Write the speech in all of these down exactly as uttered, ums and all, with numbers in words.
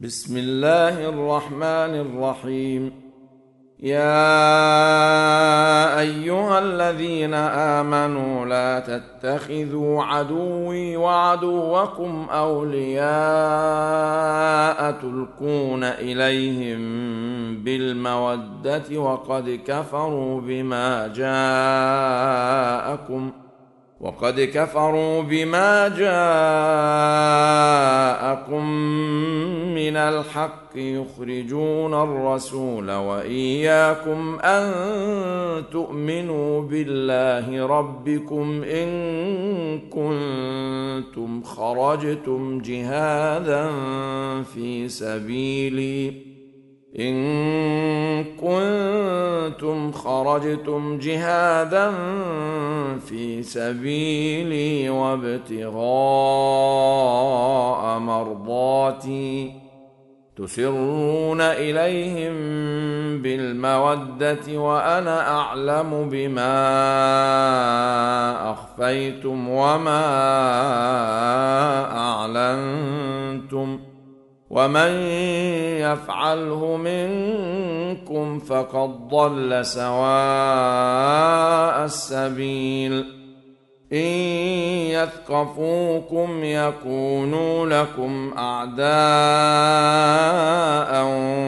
بسم الله الرحمن الرحيم. يا أيها الذين آمنوا لا تتخذوا عدوي وعدوكم أولياء تلقون إليهم بالمودة وقد كفروا بما جاءكم وقد كفروا بما جاءكم من الحق يخرجون الرسول وإياكم أن تؤمنوا بالله ربكم إن كنتم خرجتم جهادا في سبيلي إن كنتم خرجتم جهادا في سبيلي وابتغاء مرضاتي تسرون إليهم بالمودة وأنا أعلم بما أخفيتم وما أعلنتم ومن يفعله منكم فقد ضل سواء السبيل. إن يثقفوكم يكونوا لكم أعداء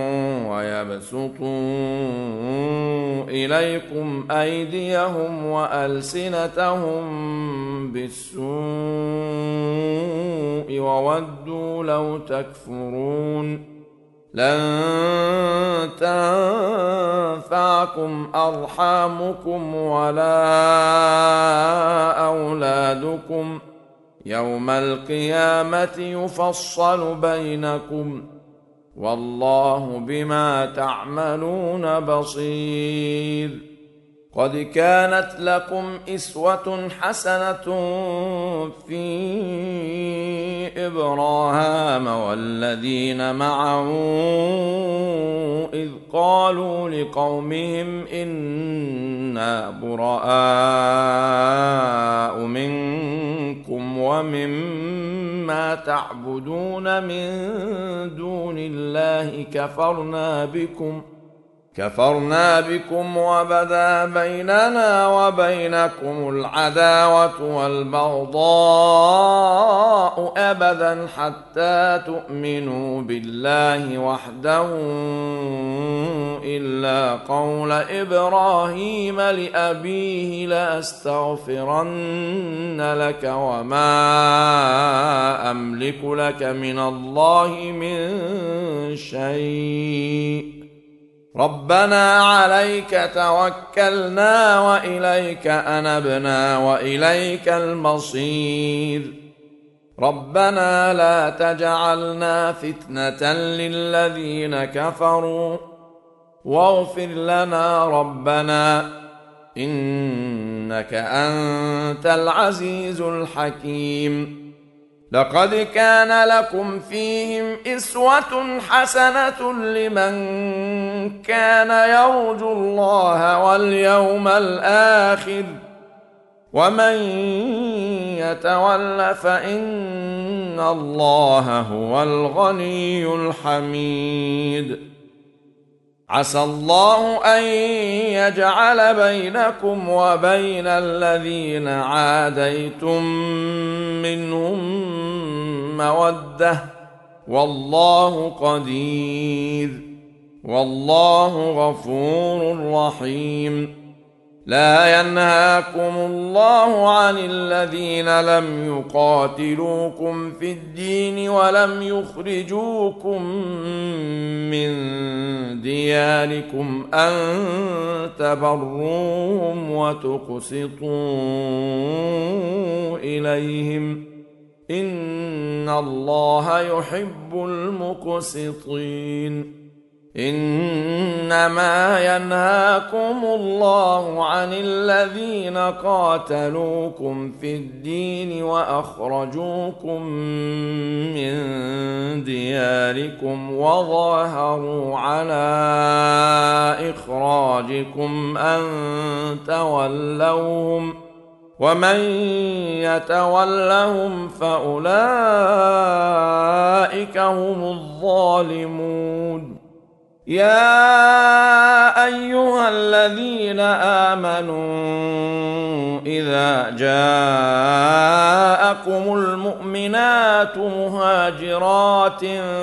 ويبسطوا إليكم أيديهم وألسنتهم بالسوء وودوا لو تكفرون. لن تنفعكم أرحامكم ولا أولادكم يوم القيامة يفصل بينكم والله بما تعملون بصير. قد كانت لكم أسوة حسنة في إبراهام والذين معه إذ قالوا لقومهم إنا براء منكم ومما تعبدون من دون الله كفرنا بكم كفرنا بكم وبدا بيننا وبينكم العداوة والبغضاء أبدا حتى تؤمنوا بالله وحده إلا قول إبراهيم لأبيه لأستغفرن لك وما أملك لك من الله من شيء ربنا عليك توكلنا وإليك أنبنا وإليك المصير. ربنا لا تجعلنا فتنة للذين كفروا واغفر لنا ربنا إنك أنت العزيز الحكيم. لقد كان لكم فيهم أسوة حسنة لمن كان يرجو الله واليوم الآخر ومن يتول فإن الله هو الغني الحميد. عسى الله أن يجعل بينكم وبين الذين عاديتم منهم مودة والله قدير والله غفور رحيم. لا ينهاكم الله عن الذين لم يقاتلوكم في الدين ولم يخرجوكم من دياركم أن تبروهم وتقسطوا إليهم إن الله يحب المقسطين. إنما ينهاكم الله عن الذين قاتلوكم في الدين وأخرجوكم من دياركم وظاهروا على إخراجكم أن تولوهم ومن يتولهم فأولئك هم الظالمون. يا أيها الذين آمنوا إذا جاءكم المؤمنات مهاجرات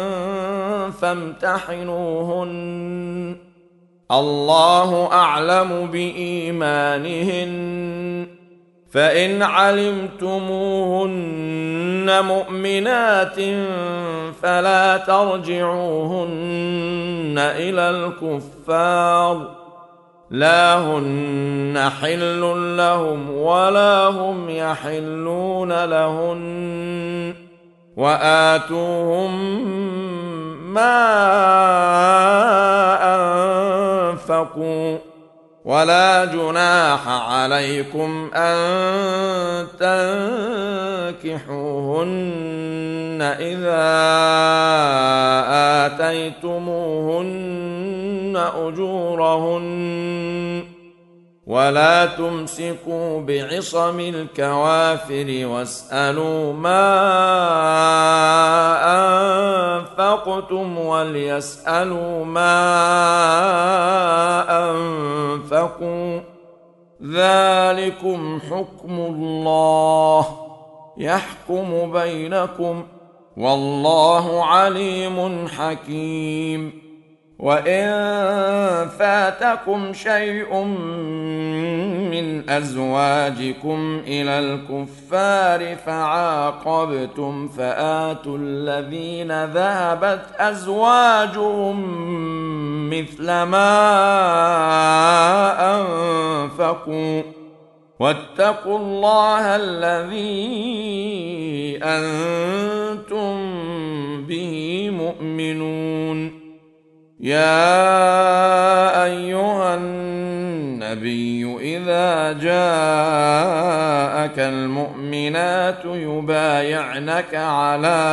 فامتحنوهن الله أعلم بإيمانهن فإن علمتموهن مؤمنات فلا ترجعوهن إلى الكفار لا هن حل لهم ولا هم يحلون لهن وآتوهم ما أنفقوا ولا جناح عليكم أن تنكحوهن إذا آتيتموهن أجورهن ولا تمسكوا بعصم الكوافر واسألوا ما أنفقتم وليسألوا ما أنفقوا ذلكم حكم الله يحكم بينكم والله عليم حكيم. وإن فاتكم شيء من أزواجكم إلى الكفار فعاقبتم فآتوا الذين ذهبت أزواجهم مثل ما أنفقوا واتقوا الله الذي أنتم به مؤمنون. يا أيها النبي إذا جاءك المؤمنات يبايعنك على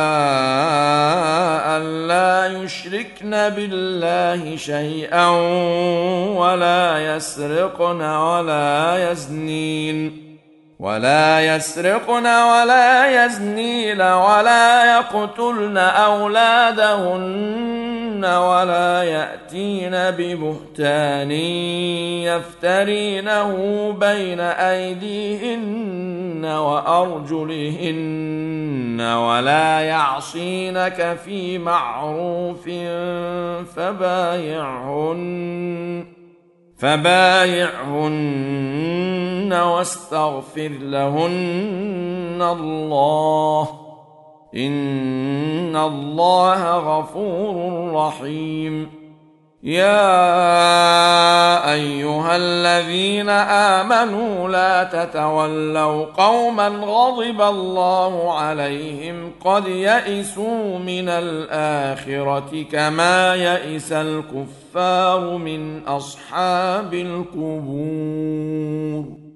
أن لا يشركن بالله شيئا ولا يسرقن ولا يزنين ولا يسرقن ولا يزنين ولا يقتلن أولادهن ولا يأتين ببهتان يفترينه بين أيديهن وأرجلهن ولا يعصينك في معروف فبايعهن فبايعهن واستغفر لهن الله إن الله غفور رحيم. يا أيها الذين آمنوا لا تتولوا قوما غضب الله عليهم قد يئسوا من الآخرة كما يئس الكفار من أصحاب القبور.